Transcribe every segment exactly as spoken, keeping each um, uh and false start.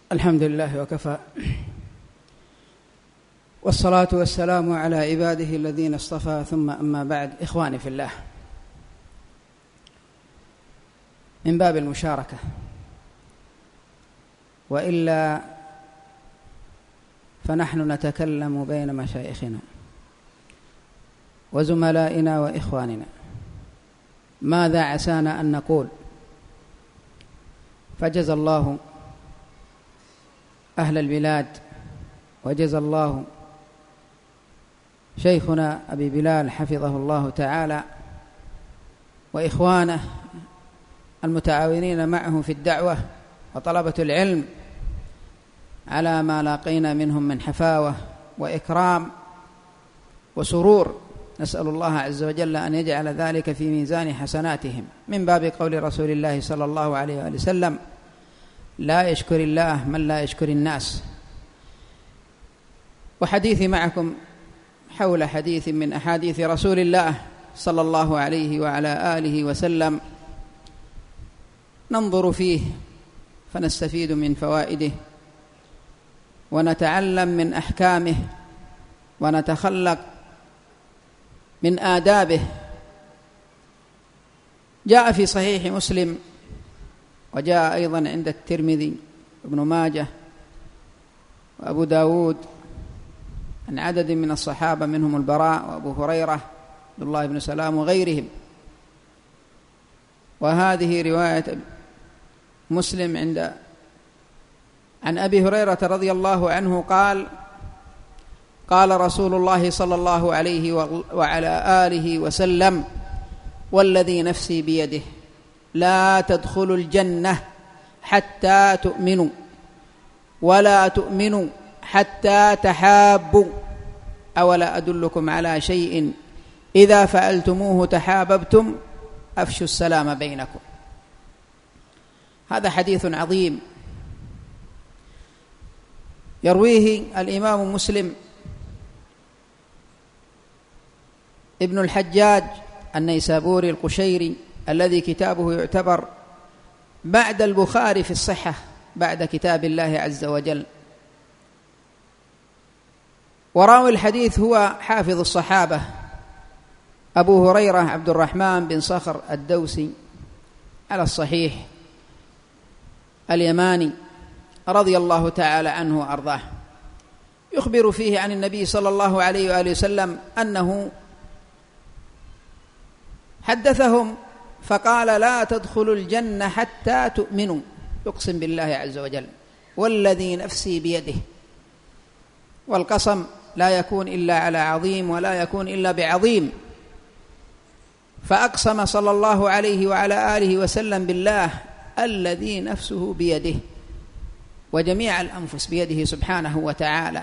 الحمد لله وكفى، والصلاة والسلام على عباده الذين اصطفى، ثم أما بعد. إخواني في الله، من باب المشاركة، وإلا فنحن نتكلم بين مشايخنا وزملائنا وإخواننا ماذا عسانا أن نقول، فجزى الله أهل البلاد وجزى الله شيخنا أبي بلال حفظه الله تعالى وإخوانه المتعاونين معه في الدعوة وطلبة العلم على ما لاقينا منهم من حفاوة وإكرام وسرور. نسأل الله عز وجل أن يجعل ذلك في ميزان حسناتهم، من باب قول رسول الله صلى الله عليه وآله وسلم: لا يشكر الله من لا يشكر الناس. وحديثي معكم حول حديث من أحاديث رسول الله صلى الله عليه وعلى آله وسلم، ننظر فيه فنستفيد من فوائده ونتعلم من أحكامه ونتخلق من آدابه. جاء في صحيح مسلم، وجاء أيضا عند الترمذي وابن ماجه وأبو داود عن عدد من الصحابة منهم البراء وأبو هريرة عبد الله بن سلام وغيرهم. وهذه رواية مسلم عند عن أبي هريرة رضي الله عنه قال: قال رسول الله صلى الله عليه وعلى آله وسلم: والذي نفسي بيده لا تدخلوا الجنة حتى تؤمنوا، ولا تؤمنوا حتى تحابوا، أولا أدلكم على شيء إذا فعلتموه تحاببتم، أفشوا السلام بينكم. هذا حديث عظيم يرويه الإمام مسلم ابن الحجاج النيسابوري القشيري، الذي كتابه يعتبر بعد البخاري في الصحة بعد كتاب الله عز وجل. وراوي الحديث هو حافظ الصحابة أبو هريرة عبد الرحمن بن صخر الدوسي على الصحيح اليماني رضي الله تعالى عنه وأرضاه، يخبر فيه عن النبي صلى الله عليه وآله وسلم أنه حدثهم فقال: لا تدخلوا الجنة حتى تؤمنوا، يقسم بالله عز وجل والذي نفسي بيده. والقسم لا يكون إلا على عظيم ولا يكون إلا بعظيم، فأقسم صلى الله عليه وعلى آله وسلم بالله الذي نفسه بيده، وجميع الأنفس بيده سبحانه وتعالى.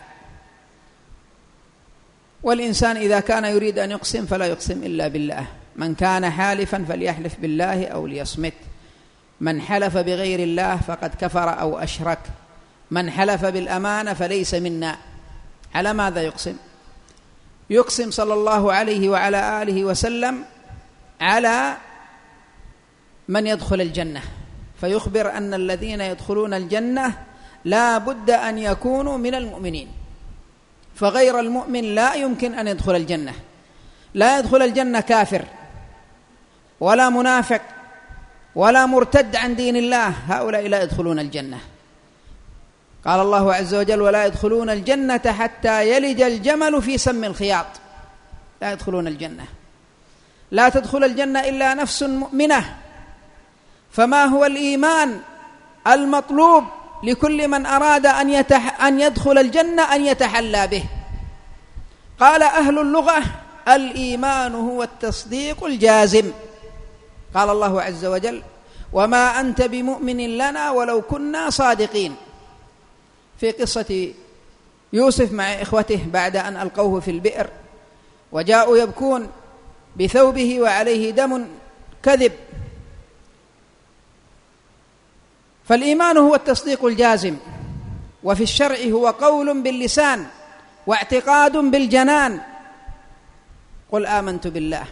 والإنسان إذا كان يريد أن يقسم فلا يقسم إلا بالله. من كان حالفا فليحلف بالله أو ليصمت، من حلف بغير الله فقد كفر أو أشرك، من حلف بالأمانة فليس منا. على ماذا يقسم؟ يقسم صلى الله عليه وعلى آله وسلم على من يدخل الجنة، فيخبر أن الذين يدخلون الجنة لا بد أن يكونوا من المؤمنين، فغير المؤمن لا يمكن أن يدخل الجنة. لا يدخل الجنة كافر ولا منافق ولا مرتد عن دين الله، هؤلاء لا يدخلون الجنة. قال الله عز وجل: ولا يدخلون الجنة حتى يلج الجمل في سم الخياط. لا يدخلون الجنة. لا تدخل الجنة إلا نفس مؤمنة. فما هو الإيمان المطلوب لكل من أراد أن, يتح أن يدخل الجنة أن يتحلى به؟ قال أهل اللغة: الإيمان هو التصديق الجازم. قال الله عز وجل: وما أنت بمؤمن لنا ولو كنا صادقين، في قصة يوسف مع إخوته بعد أن ألقوه في البئر وجاءوا يبكون بثوبه وعليه دم كذب. فالإيمان هو التصديق الجازم، وفي الشرع هو قول باللسان واعتقاد بالجنان. قل آمنت بالله،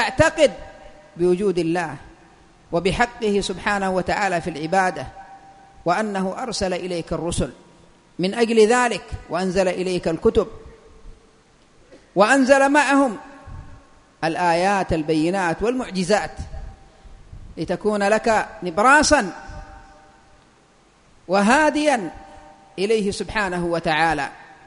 وتعتقد بوجود الله وبحقه سبحانه وتعالى في العبادة، وأنه أرسل إليك الرسل من أجل ذلك، وأنزل إليك الكتب، وأنزل معهم الآيات البينات والمعجزات لتكون لك نبراسا وهاديا إليه سبحانه وتعالى.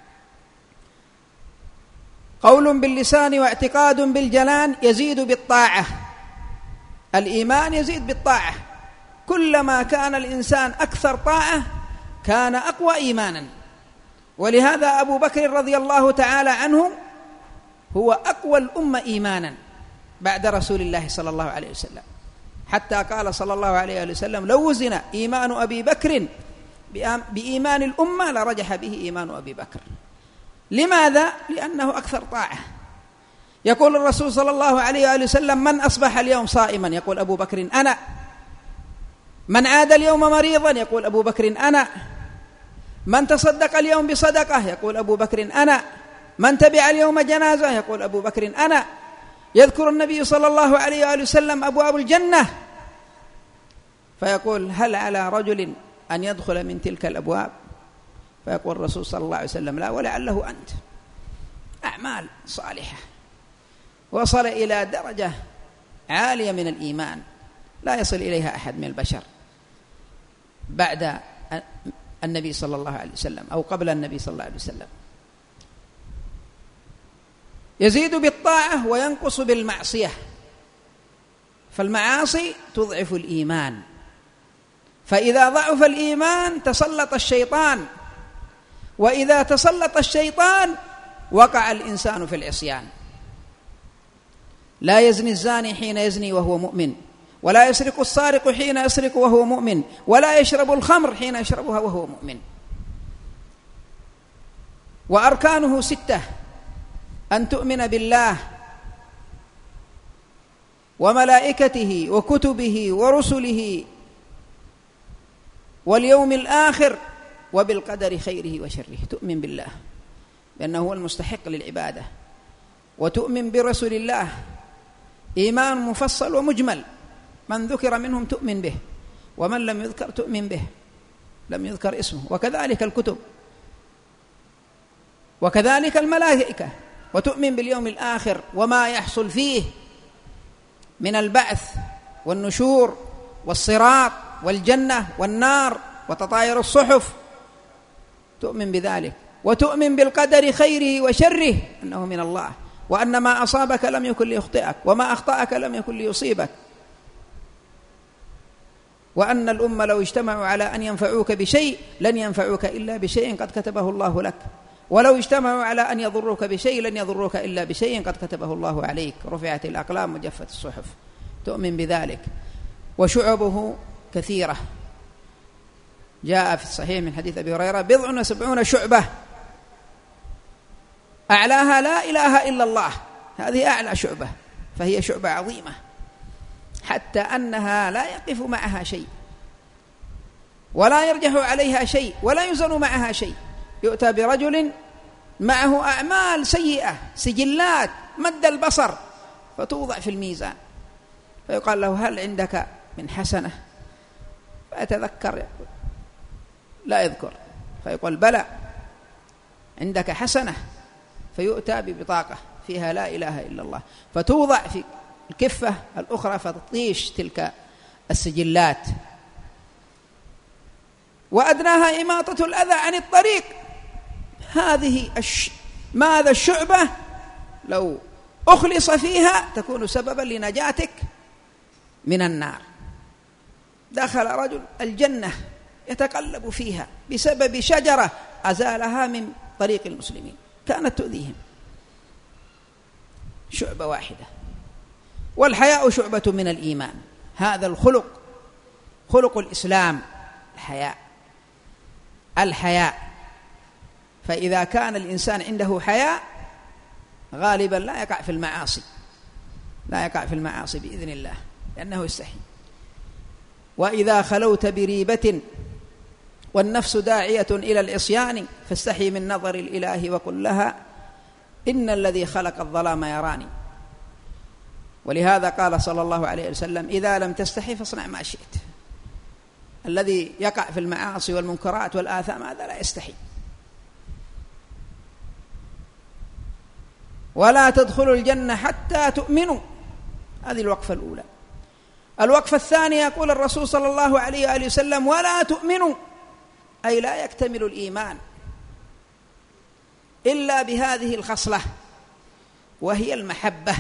قول باللسان واعتقاد بالجنان يزيد بالطاعة. الإيمان يزيد بالطاعة، كلما كان الإنسان أكثر طاعة كان أقوى إيمانا. ولهذا أبو بكر رضي الله تعالى عنه هو أقوى الأمة إيمانا بعد رسول الله صلى الله عليه وسلم، حتى قال صلى الله عليه وسلم: لو وزن إيمان أبي بكر بإيمان الأمة لرجح به إيمان أبي بكر. لماذا؟ لأنه أكثر طاعة. يقول الرسول صلى الله عليه وسلم: من أصبح اليوم صائما؟ يقول أبو بكر: أنا. من عاد اليوم مريضا؟ يقول أبو بكر: أنا. من تصدق اليوم بصدقة؟ يقول أبو بكر: أنا. من تبع اليوم جنازة؟ يقول أبو بكر: أنا. يذكر النبي صلى الله عليه وسلم أبواب الجنة فيقول: هل على رجل أن يدخل من تلك الأبواب؟ فيقول الرسول صلى الله عليه وسلم: لا، ولعله أنت. أعمال صالحة وصل إلى درجة عالية من الإيمان لا يصل إليها أحد من البشر بعد النبي صلى الله عليه وسلم أو قبل النبي صلى الله عليه وسلم. يزيد بالطاعة وينقص بالمعصية، فالمعاصي تضعف الإيمان، فإذا ضعف الإيمان تسلط الشيطان، وإذا تسلط الشيطان وقع الإنسان في العصيان. لا يزني الزاني حين يزني وهو مؤمن، ولا يسرق السارق حين يسرق وهو مؤمن، ولا يشرب الخمر حين يشربها وهو مؤمن. وأركانه ستة: أن تؤمن بالله وملائكته وكتبه ورسله واليوم الآخر وبالقدر خيره وشره. تؤمن بالله بأنه هو المستحق للعبادة، وتؤمن برسول الله إيمان مفصل ومجمل، من ذكر منهم تؤمن به، ومن لم يذكر تؤمن به، لم يذكر اسمه. وكذلك الكتب، وكذلك الملائكة. وتؤمن باليوم الآخر وما يحصل فيه من البعث والنشور والصراط والجنة والنار وتطاير الصحف، تؤمن بذلك. وتؤمن بالقدر خيره وشره أنه من الله، وأن ما أصابك لم يكن ليخطئك، وما أخطأك لم يكن ليصيبك، وأن الأمة لو اجتمعوا على أن ينفعوك بشيء لن ينفعوك إلا بشيء قد كتبه الله لك، ولو اجتمعوا على أن يضروك بشيء لن يضروك إلا بشيء قد كتبه الله عليك، رفعت الأقلام وجفت الصحف. تؤمن بذلك. وشعبه كثيرة، جاء في الصحيح من حديث أبي هريرة: بضع وسبعون شعبة أعلاها لا إله إلا الله. هذه أعلى شعبة، فهي شعبة عظيمة حتى أنها لا يقف معها شيء ولا يرجح عليها شيء ولا يزن معها شيء. يؤتى برجل معه أعمال سيئة، سجلات مد البصر، فتوضع في الميزان، فيقال له: هل عندك من حسنة؟ فيتذكر لا يذكر، فيقول: بلى عندك حسنة. فيؤتى ببطاقة فيها لا إله إلا الله، فتوضع في الكفة الأخرى فتطيش تلك السجلات. وأدناها إماطة الأذى عن الطريق. هذه الش... ماذا الشعبة لو أخلص فيها تكون سببا لنجاتك من النار. دخل رجل الجنة يتقلب فيها بسبب شجرة أزالها من طريق المسلمين كانت تؤذيهم. شعبة واحدة. والحياء شعبة من الإيمان. هذا الخلق خلق الإسلام، الحياء الحياء فإذا كان الإنسان عنده حياء غالبا لا يقع في المعاصي لا يقع في المعاصي بإذن الله، لأنه يستحي. وإذا خلوت بريبة والنفس داعية إلى العصيان فاستحي من نظر الإله وقل لها إن الذي خلق الظلام يراني. ولهذا قال صلى الله عليه وسلم: إذا لم تستحي فاصنع ما شئت. الذي يقع في المعاصي والمنكرات والآثام هذا لا يستحي. ولا تدخلوا الجنة حتى تؤمنوا، هذه الوقفة الأولى. الوقفة الثانية يقول الرسول صلى الله عليه وآله وسلم: ولا تؤمنوا، أي لا يكتمل الإيمان إلا بهذه الخصلة، وهي المحبة.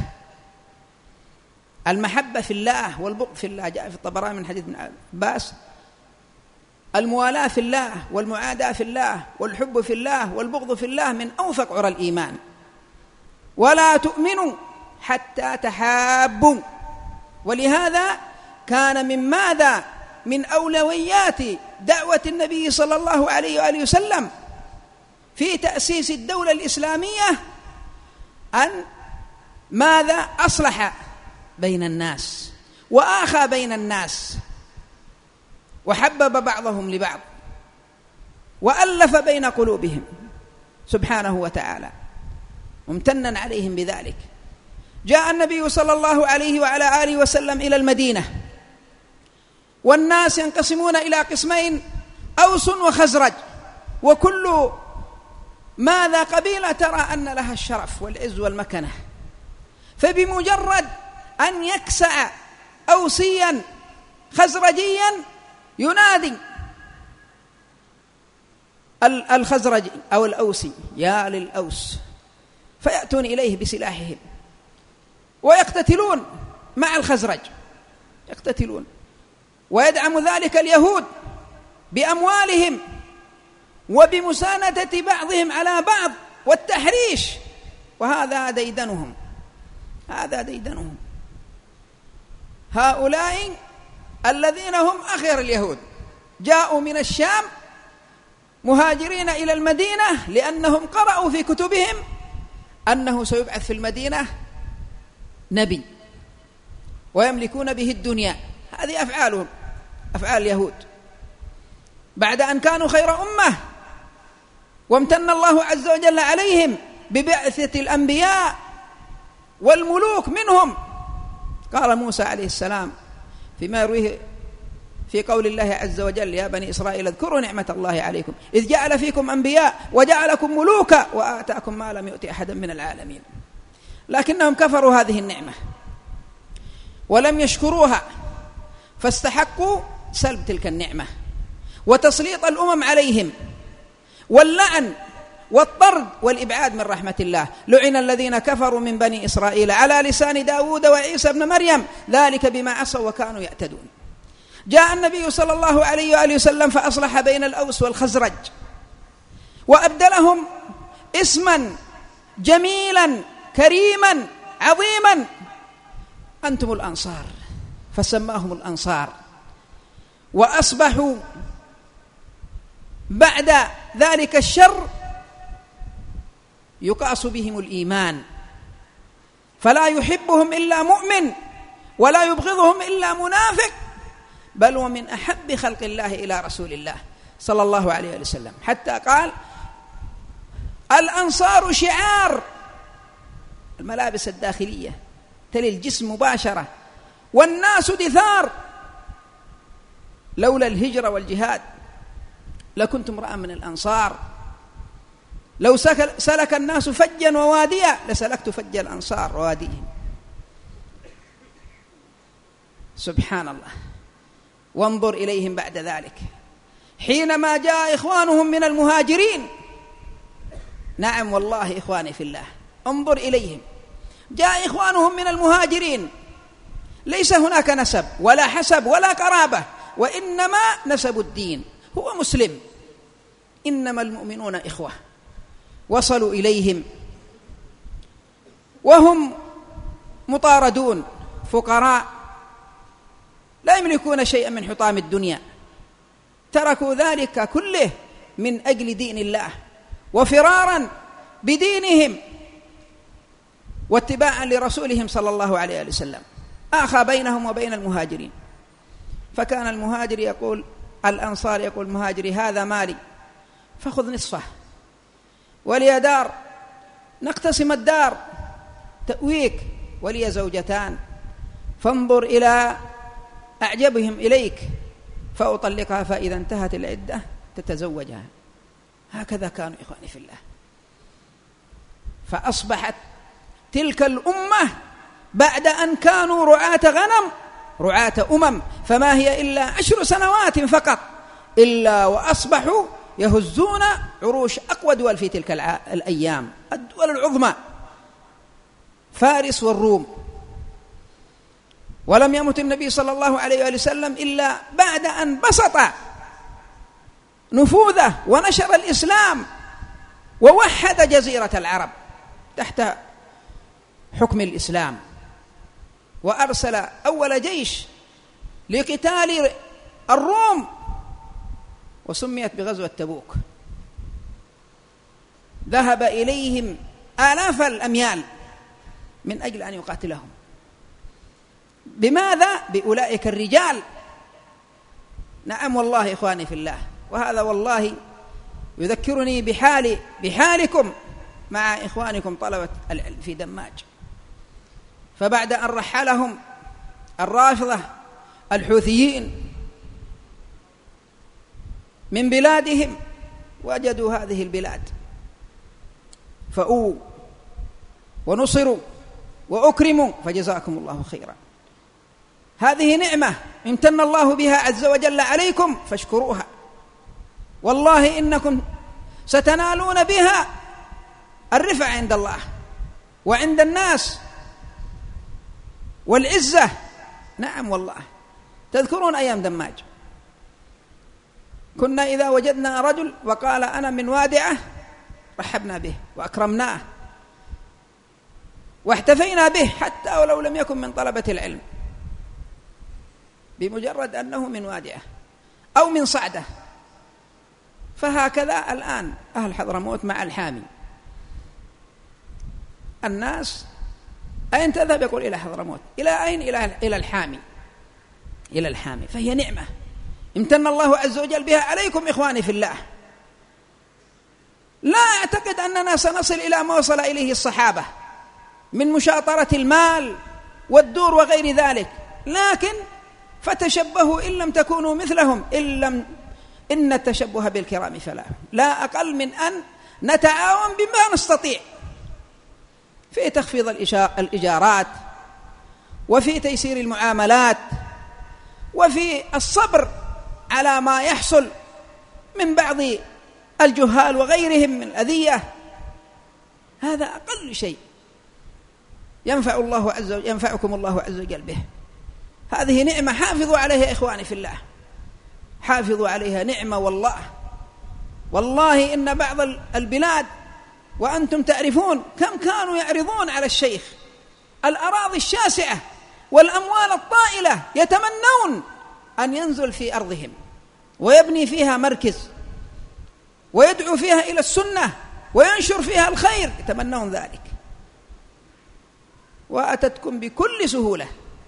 المحبة في الله والبغض في الله، جاء في الطبراني من حديث ابن عباس: الموالاة في الله والمعاداة في الله والحب في الله والبغض في الله من أوثق عرى الإيمان. ولا تؤمنوا حتى تحابوا. ولهذا كان من ماذا؟ من أولويات دعوة النبي صلى الله عليه وآله وسلم في تأسيس الدولة الإسلامية أن ماذا؟ أصلح بين الناس وآخى بين الناس وحبب بعضهم لبعض وألف بين قلوبهم سبحانه وتعالى ممتنا عليهم بذلك. جاء النبي صلى الله عليه وعلى آله وسلم إلى المدينة، والناس ينقسمون إلى قسمين: أوس وخزرج، وكل ماذا قبيلة ترى أن لها الشرف والعز والمكنة، فبمجرد أن يكسع أوسيا خزرجيا ينادي الخزرج أو الأوسي: يا للأوس، فيأتون إليه بسلاحهم ويقتتلون مع الخزرج، يقتتلون، ويدعم ذلك اليهود بأموالهم وبمساندة بعضهم على بعض والتحريش، وهذا ديدنهم، هذا ديدنهم. هؤلاء الذين هم أخير اليهود جاءوا من الشام مهاجرين إلى المدينة لأنهم قرأوا في كتبهم أنه سيبعث في المدينة نبي ويملكون به الدنيا. هذه أفعالهم، أفعال اليهود بعد أن كانوا خير أمة وامتن الله عز وجل عليهم ببعثة الأنبياء والملوك منهم. قال موسى عليه السلام فيما يرويه في قول الله عز وجل: يا بني إسرائيل اذكروا نعمة الله عليكم إذ جعل فيكم أنبياء وجعلكم ملوكا وآتاكم ما لم يؤت أحدا من العالمين. لكنهم كفروا هذه النعمة ولم يشكروها، فاستحقوا سلب تلك النعمة وتسليط الأمم عليهم واللعن والطرد والإبعاد من رحمة الله. لعن الذين كفروا من بني إسرائيل على لسان داود وعيسى بن مريم ذلك بما عصوا وكانوا يعتدون. جاء النبي صلى الله عليه وآله وسلم فأصلح بين الأوس والخزرج وأبدلهم اسما جميلا كريما عظيما: أنتم الأنصار، فسماهم الأنصار. وأصبحوا بعد ذلك الشر يقاس بهم الإيمان، فلا يحبهم إلا مؤمن ولا يبغضهم إلا منافق، بل ومن أحب خلق الله إلى رسول الله صلى الله عليه وسلم، حتى قال: الأنصار شعار، الملابس الداخلية تلي الجسم مباشرة، والناس دثار. لولا الهجرة والجهاد لكنت امرأ من الأنصار، لو سلك الناس فجا وواديا لسلكت فج الأنصار وواديهم. سبحان الله. وانظر إليهم بعد ذلك حينما جاء إخوانهم من المهاجرين. نعم والله إخواني في الله، انظر إليهم، جاء إخوانهم من المهاجرين، ليس هناك نسب ولا حسب ولا قرابة، وإنما نسب الدين، هو مسلم، إنما المؤمنون إخوة. وصلوا إليهم وهم مطاردون فقراء لا يملكون شيئا من حطام الدنيا، تركوا ذلك كله من أجل دين الله وفرارا بدينهم واتباعا لرسولهم صلى الله عليه وسلم. آخى بينهم وبين المهاجرين، فكان المهاجر يقول الأنصار يقول المهاجري: هذا مالي فخذ نصفه، ولي دار نقتسم الدار تأويك، ولي زوجتان فانظر إلى أعجبهم إليك فأطلقها فإذا انتهت العدة تتزوجها. هكذا كانوا إخواني في الله. فأصبحت تلك الأمة بعد أن كانوا رعاة غنم رعاة أمم، فما هي إلا عشر سنوات فقط إلا وأصبحوا يهزون عروش أقوى دول في تلك الأيام، الدول العظمى، فارس والروم. ولم يمت النبي صلى الله عليه وسلم إلا بعد أن بسط نفوذه ونشر الإسلام ووحد جزيرة العرب تحت حكم الإسلام، وأرسل أول جيش لقتال الروم وسميت بغزوة تبوك. ذهب إليهم آلاف الأميال من أجل أن يقاتلهم. بماذا؟ بأولئك الرجال. نعم والله إخواني في الله، وهذا والله يذكرني بحال بحالكم مع إخوانكم طلبة العلم في دماج. فبعد أن رحلهم الرافضة الحوثيين من بلادهم وجدوا هذه البلاد فأووا ونصروا وأكرموا، فجزاكم الله خيرا. هذه نعمة امتن الله بها عز وجل عليكم فاشكروها، والله إنكم ستنالون بها الرفع عند الله وعند الناس والعزة. نعم والله. تذكرون أيام دماج كنا إذا وجدنا رجل وقال أنا من وادعة رحبنا به وأكرمناه واحتفينا به حتى ولو لم يكن من طلبة العلم، بمجرد أنه من وادعة أو من صعدة. فهكذا الآن أهل حضرموت مع الحامي، الناس أين تذهب يقول إلى حضرموت، إلى أين؟ إلى إلى الحامي، إلى الحامي. فهي نعمة امتن الله عز وجل بها عليكم إخواني في الله. لا أعتقد أننا سنصل إلى ما وصل إليه الصحابة من مشاطرة المال والدور وغير ذلك، لكن فتشبهوا إن لم تكونوا مثلهم، إن لم إن التشبه بالكرام فلا، لا أقل من أن نتعاون بما نستطيع في تخفيض الإيجارات وفي تيسير المعاملات وفي الصبر على ما يحصل من بعض الجهال وغيرهم من الأذية. هذا أقل شيء ينفع الله عز وجل ينفعكم الله عز وجل به. هذه نعمة حافظوا عليها إخواني في الله، حافظوا عليها، نعمة والله. والله إن بعض البلاد وأنتم تعرفون كم كانوا يعرضون على الشيخ الأراضي الشاسعة والأموال الطائلة، يتمنون أن ينزل في أرضهم ويبني فيها مركز ويدعو فيها إلى السنة وينشر فيها الخير، يتمنون ذلك، وأتتكم بكل سهولة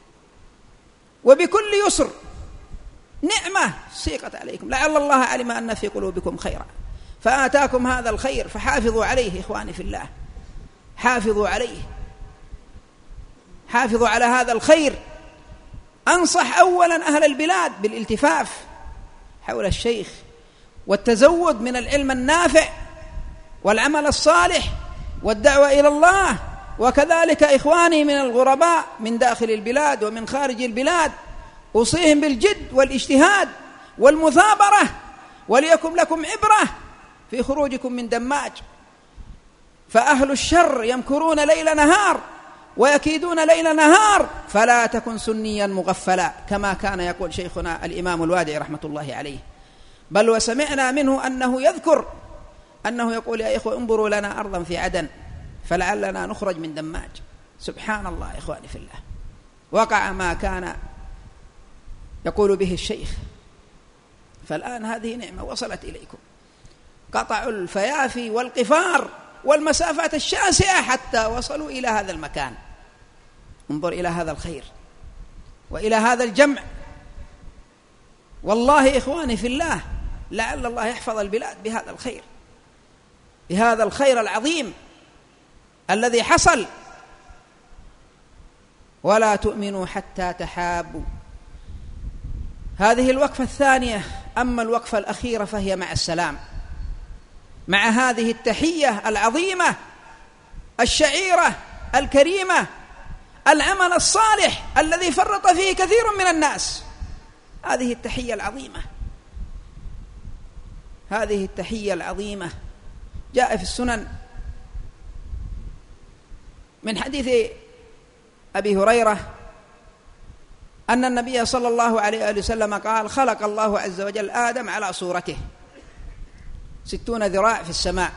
وبكل يسر. نعمة سيقت عليكم، لعل الله علم أن في قلوبكم خيرا فآتاكم هذا الخير، فحافظوا عليه إخواني في الله، حافظوا عليه، حافظوا على هذا الخير. أنصح أولا أهل البلاد بالالتفاف حول الشيخ والتزود من العلم النافع والعمل الصالح والدعوة إلى الله، وكذلك إخواني من الغرباء من داخل البلاد ومن خارج البلاد أوصيهم بالجد والاجتهاد والمثابرة، وليكن لكم عبرة في خروجكم من دماج. فأهل الشر يمكرون ليل نهار ويكيدون ليل نهار، فلا تكن سنيا مغفلا كما كان يقول شيخنا الإمام الوادعي رحمة الله عليه. بل وسمعنا منه أنه يذكر أنه يقول يا إخوة انظروا لنا أرضا في عدن فلعلنا نخرج من دماج. سبحان الله إخواني في الله، وقع ما كان يقول به الشيخ. فالآن هذه نعمة وصلت إليكم، قطعوا الفيافي والقفار والمسافات الشاسعة حتى وصلوا إلى هذا المكان. انظر إلى هذا الخير وإلى هذا الجمع. والله إخواني في الله لعل الله يحفظ البلاد بهذا الخير، بهذا الخير العظيم الذي حصل. ولا تؤمنوا حتى تحابوا هذه الوقفة الثانية. أما الوقفة الأخيرة فهي مع السلام، مع هذه التحية العظيمة الشعيرة الكريمة، العمل الصالح الذي فرط فيه كثير من الناس. هذه التحية العظيمة، هذه التحية العظيمة جاء في السنن من حديث أبي هريرة أن النبي صلى الله عليه وسلم قال: خلق الله عز وجل آدم على صورته ستون ذراع في السماء،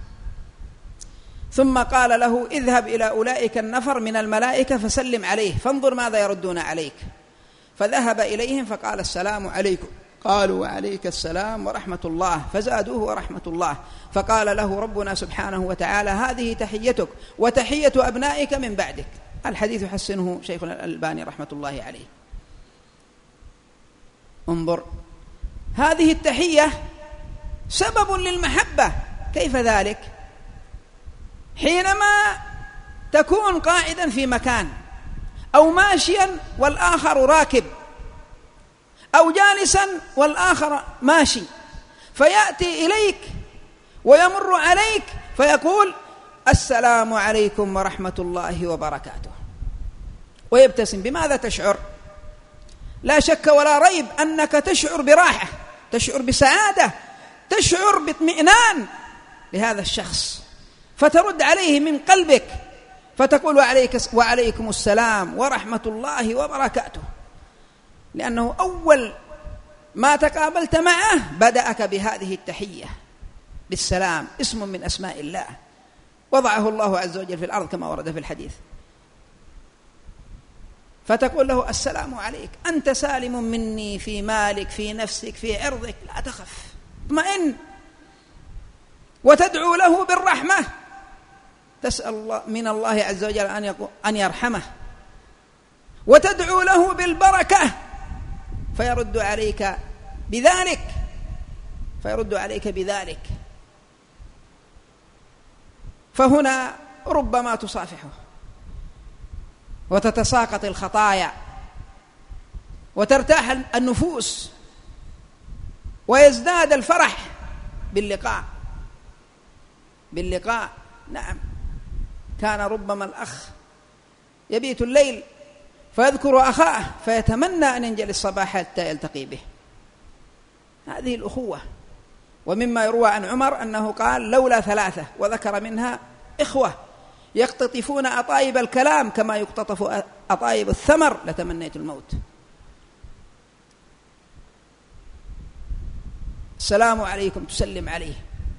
ثم قال له: اذهب إلى أولئك النفر من الملائكة فسلم عليه فانظر ماذا يردون عليك. فذهب إليهم فقال: السلام عليكم. قالوا: وعليك السلام ورحمة الله. فزادوه ورحمة الله. فقال له ربنا سبحانه وتعالى: هذه تحيتك وتحية أبنائك من بعدك. الحديث يحسنه شيخنا الألباني رحمة الله عليه. انظر، هذه التحية سبب للمحبة. كيف ذلك؟ حينما تكون قاعدا في مكان، أو ماشيا والآخر راكب، أو جالسا والآخر ماشي، فيأتي إليك ويمر عليك فيقول: السلام عليكم ورحمة الله وبركاته، ويبتسم. بماذا تشعر؟ لا شك ولا ريب أنك تشعر براحة، تشعر بسعادة، تشعر باطمئنان لهذا الشخص، فترد عليه من قلبك فتقول: وعليك وعليكم السلام ورحمة الله وبركاته، لأنه أول ما تقابلت معه بدأك بهذه التحية بالسلام، اسم من أسماء الله وضعه الله عز وجل في الأرض كما ورد في الحديث. فتقول له: السلام عليك، أنت سالم مني في مالك، في نفسك، في عرضك، لا تخف، اطمئن. وتدعو له بالرحمة، تسأل الله من الله عز وجل أن أن يرحمه، وتدعو له بالبركة فيرد عليك بذلك فيرد عليك بذلك فهنا ربما تصافحه وتتساقط الخطايا وترتاح النفوس ويزداد الفرح باللقاء باللقاء نعم. كان ربما الأخ يبيت الليل فيذكر أخاه فيتمنى أن ينجلي الصباح حتى يلتقي به. هذه الأخوة. ومما يروى عن عمر أنه قال: لولا ثلاثة، وذكر منها إخوة يقتطفون أطايب الكلام كما يقتطف أطايب الثمر لتمنيت الموت. السلام عليكم، تسلم عليه،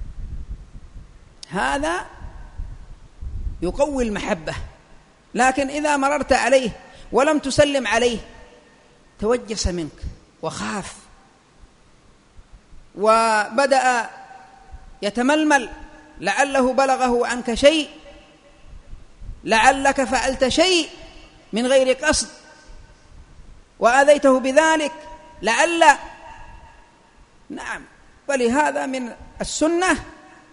هذا يقوي المحبة. لكن إذا مررت عليه ولم تسلم عليه توجس منك وخاف وبدأ يتململ، لعله بلغه عنك شيء، لعلك فعلت شيء من غير قصد وآذيته بذلك، لعل نعم. ولهذا من السنة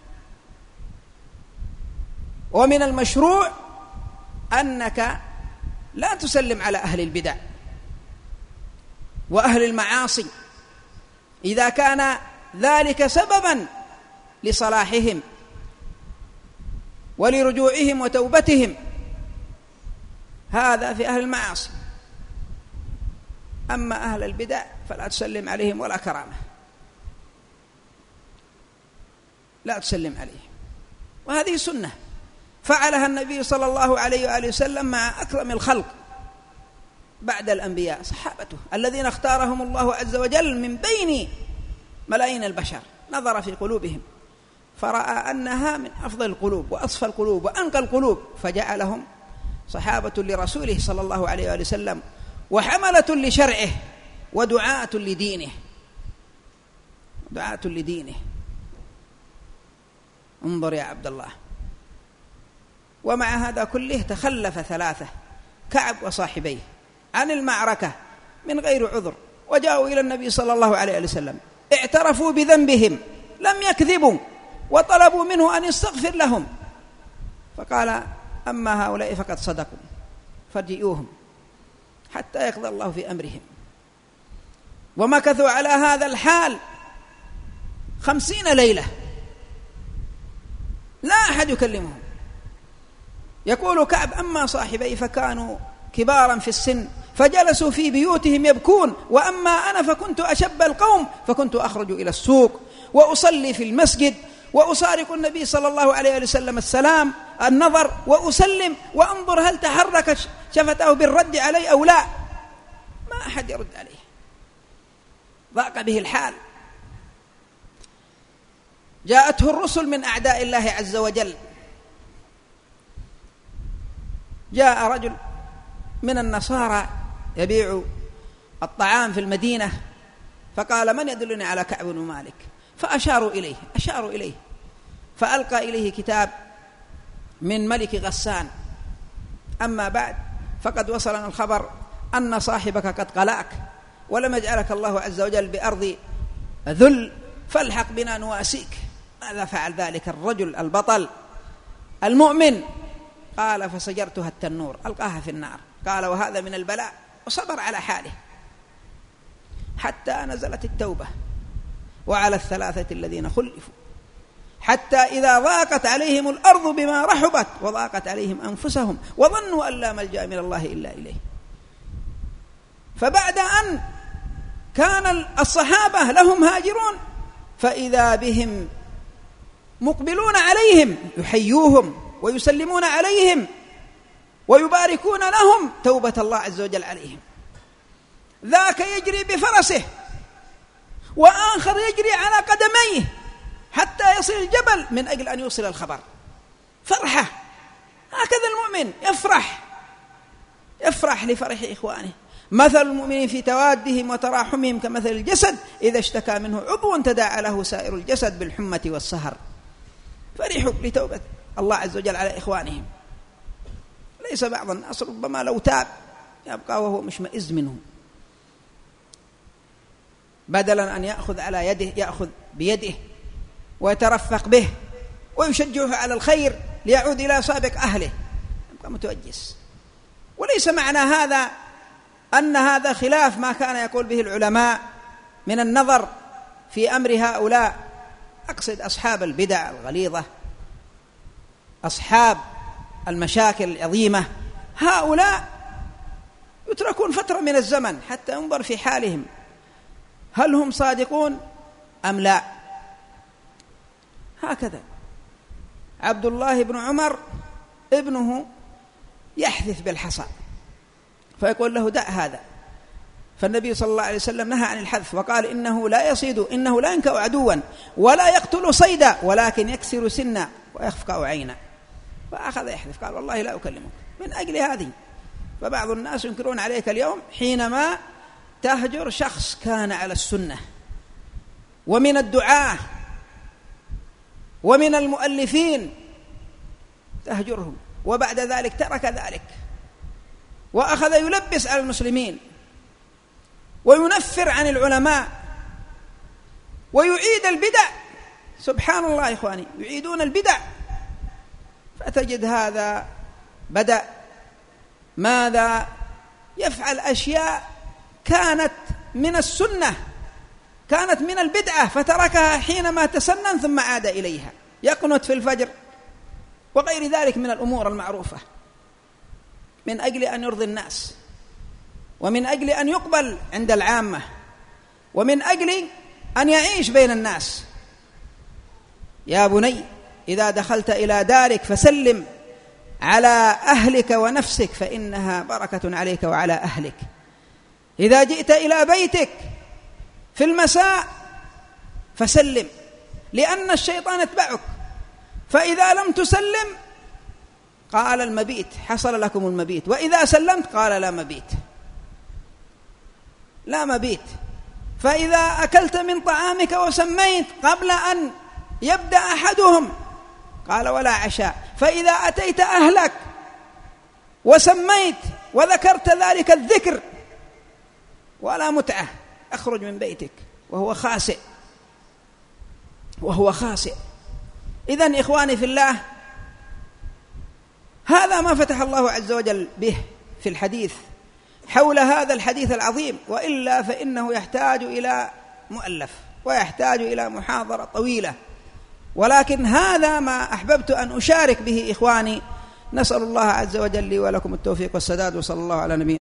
ومن المشروع أنك لا تسلم على أهل البدع وأهل المعاصي إذا كان ذلك سببا لصلاحهم ولرجوعهم وتوبتهم. هذا في أهل المعاصي. أما أهل البدع فلا تسلم عليهم ولا كرامة، لا تسلم عليهم. وهذه سنة فعلها النبي صلى الله عليه وآله وسلم مع أكرم الخلق بعد الأنبياء، صحابته الذين اختارهم الله عز وجل من بين ملايين البشر، نظر في قلوبهم فرأى أنها من أفضل القلوب وأصفى القلوب وأنقى القلوب، فجعلهم صحابة لرسوله صلى الله عليه وآله وسلم وحملة لشرعه ودعاة لدينه دعاة لدينه. انظر يا عبد الله. ومع هذا كله تخلف ثلاثة، كعب وصاحبيه، عن المعركة من غير عذر، وجاءوا إلى النبي صلى الله عليه وسلم، اعترفوا بذنبهم، لم يكذبوا، وطلبوا منه أن يستغفر لهم، فقال: أما هؤلاء فقد صدقوا فارجئوهم حتى يقضي الله في أمرهم. ومكثوا على هذا الحال خمسين ليلة لا أحد يكلمهم. يقول كعب: أما صاحبي فكانوا كبارا في السن فجلسوا في بيوتهم يبكون، وأما أنا فكنت أشب القوم، فكنت أخرج إلى السوق وأصلي في المسجد وأصارق النبي صلى الله عليه وسلم السلام النظر وأسلم وأنظر هل تحركت شفته بالرد علي أو لا. ما أحد يرد عليه، ضاق به الحال. جاءته الرسل من أعداء الله عز وجل. جاء رجل من النصارى يبيع الطعام في المدينة، فقال: من يدلني على كعب بن مالك؟ فأشاروا إليه أشاروا إليه فألقى إليه كتاب من ملك غسان: أما بعد فقد وصلنا الخبر أن صاحبك قد قلعك ولم يجعلك الله عز وجل بأرض ذل، فالحق بنا نواسيك. ماذا فعل ذلك الرجل البطل المؤمن؟ قال: فسجرتها التنور، ألقاها في النار. قال: وهذا من البلاء. وصبر على حاله حتى نزلت التوبة وعلى الثلاثة الذين خلفوا، حتى إذا ضاقت عليهم الأرض بما رحبت وضاقت عليهم أنفسهم وظنوا أن لا ملجأ من الله إلا إليه. فبعد أن كان الصحابة لهم هاجرون فإذا بهم مقبلون عليهم يحيوهم ويسلمون عليهم ويباركون لهم توبة الله عز وجل عليهم. ذاك يجري بفرسه وآخر يجري على قدميه حتى يصل الجبل من أجل أن يوصل الخبر. فرحة. هكذا المؤمن يفرح يفرح لفرح إخوانه. مثل المؤمنين في توادهم وتراحمهم كمثل الجسد إذا اشتكى منه عضو تداعى له سائر الجسد بالحمة والسهر. فرحوا لتوبة الله عز وجل على إخوانهم. ليس بعض الناس ربما لو تاب يبقى وهو مشمئز منه، بدلا أن يأخذ على يده يأخذ بيده ويترفق به ويشجعه على الخير ليعود إلى سابق أهله، يبقى متوجس. وليس معنى هذا أن هذا خلاف ما كان يقول به العلماء من النظر في أمر هؤلاء. أقصد أصحاب البدع الغليظة، أصحاب المشاكل العظيمة، هؤلاء يتركون فترة من الزمن حتى ينظر في حالهم هل هم صادقون أم لا. هكذا عبد الله بن عمر ابنه يحذف بالحصى فيقول له: دع هذا. فالنبي صلى الله عليه وسلم نهى عن الحذف وقال: إنه لا يصيد، إنه لا ينكأ عدوا ولا يقتل صيدا ولكن يكسر سنا ويخفق عينا. فأخذ يحذف، قال: والله لا أكلمك من أجل هذه. فبعض الناس ينكرون عليك اليوم حينما تهجر شخص كان على السنة ومن الدعاة ومن المؤلفين، تهجرهم وبعد ذلك ترك ذلك وأخذ يلبس على المسلمين وينفر عن العلماء ويعيد البدع. سبحان الله يا إخواني، يعيدون البدع. فتجد هذا بدأ ماذا يفعل أشياء كانت من السنة، كانت من البدعة، فتركها حينما تسنن ثم عاد إليها، يقنت في الفجر وغير ذلك من الأمور المعروفة، من أجل أن يرضي الناس ومن أجل أن يقبل عند العامة ومن أجل أن يعيش بين الناس. يا بني إذا دخلت إلى دارك فسلم على أهلك ونفسك فإنها بركة عليك وعلى أهلك. إذا جئت إلى بيتك في المساء فسلم، لأن الشيطان يتبعك، فإذا لم تسلم قال المبيت، حصل لكم المبيت، وإذا سلمت قال لا مبيت، لا مبيت. فإذا أكلت من طعامك وسميت قبل أن يبدأ أحدهم قال ولا عشاء، فإذا أتيت أهلك وسميت وذكرت ذلك الذكر ولا متعة، أخرج من بيتك وهو خاسئ وهو خاسئ. إذن إخواني في الله، هذا ما فتح الله عز وجل به في الحديث حول هذا الحديث العظيم، وإلا فإنه يحتاج إلى مؤلف ويحتاج إلى محاضرة طويلة، ولكن هذا ما أحببت أن أشارك به إخواني. نسأل الله عز وجل لي ولكم التوفيق والسداد، وصلى الله على نبينا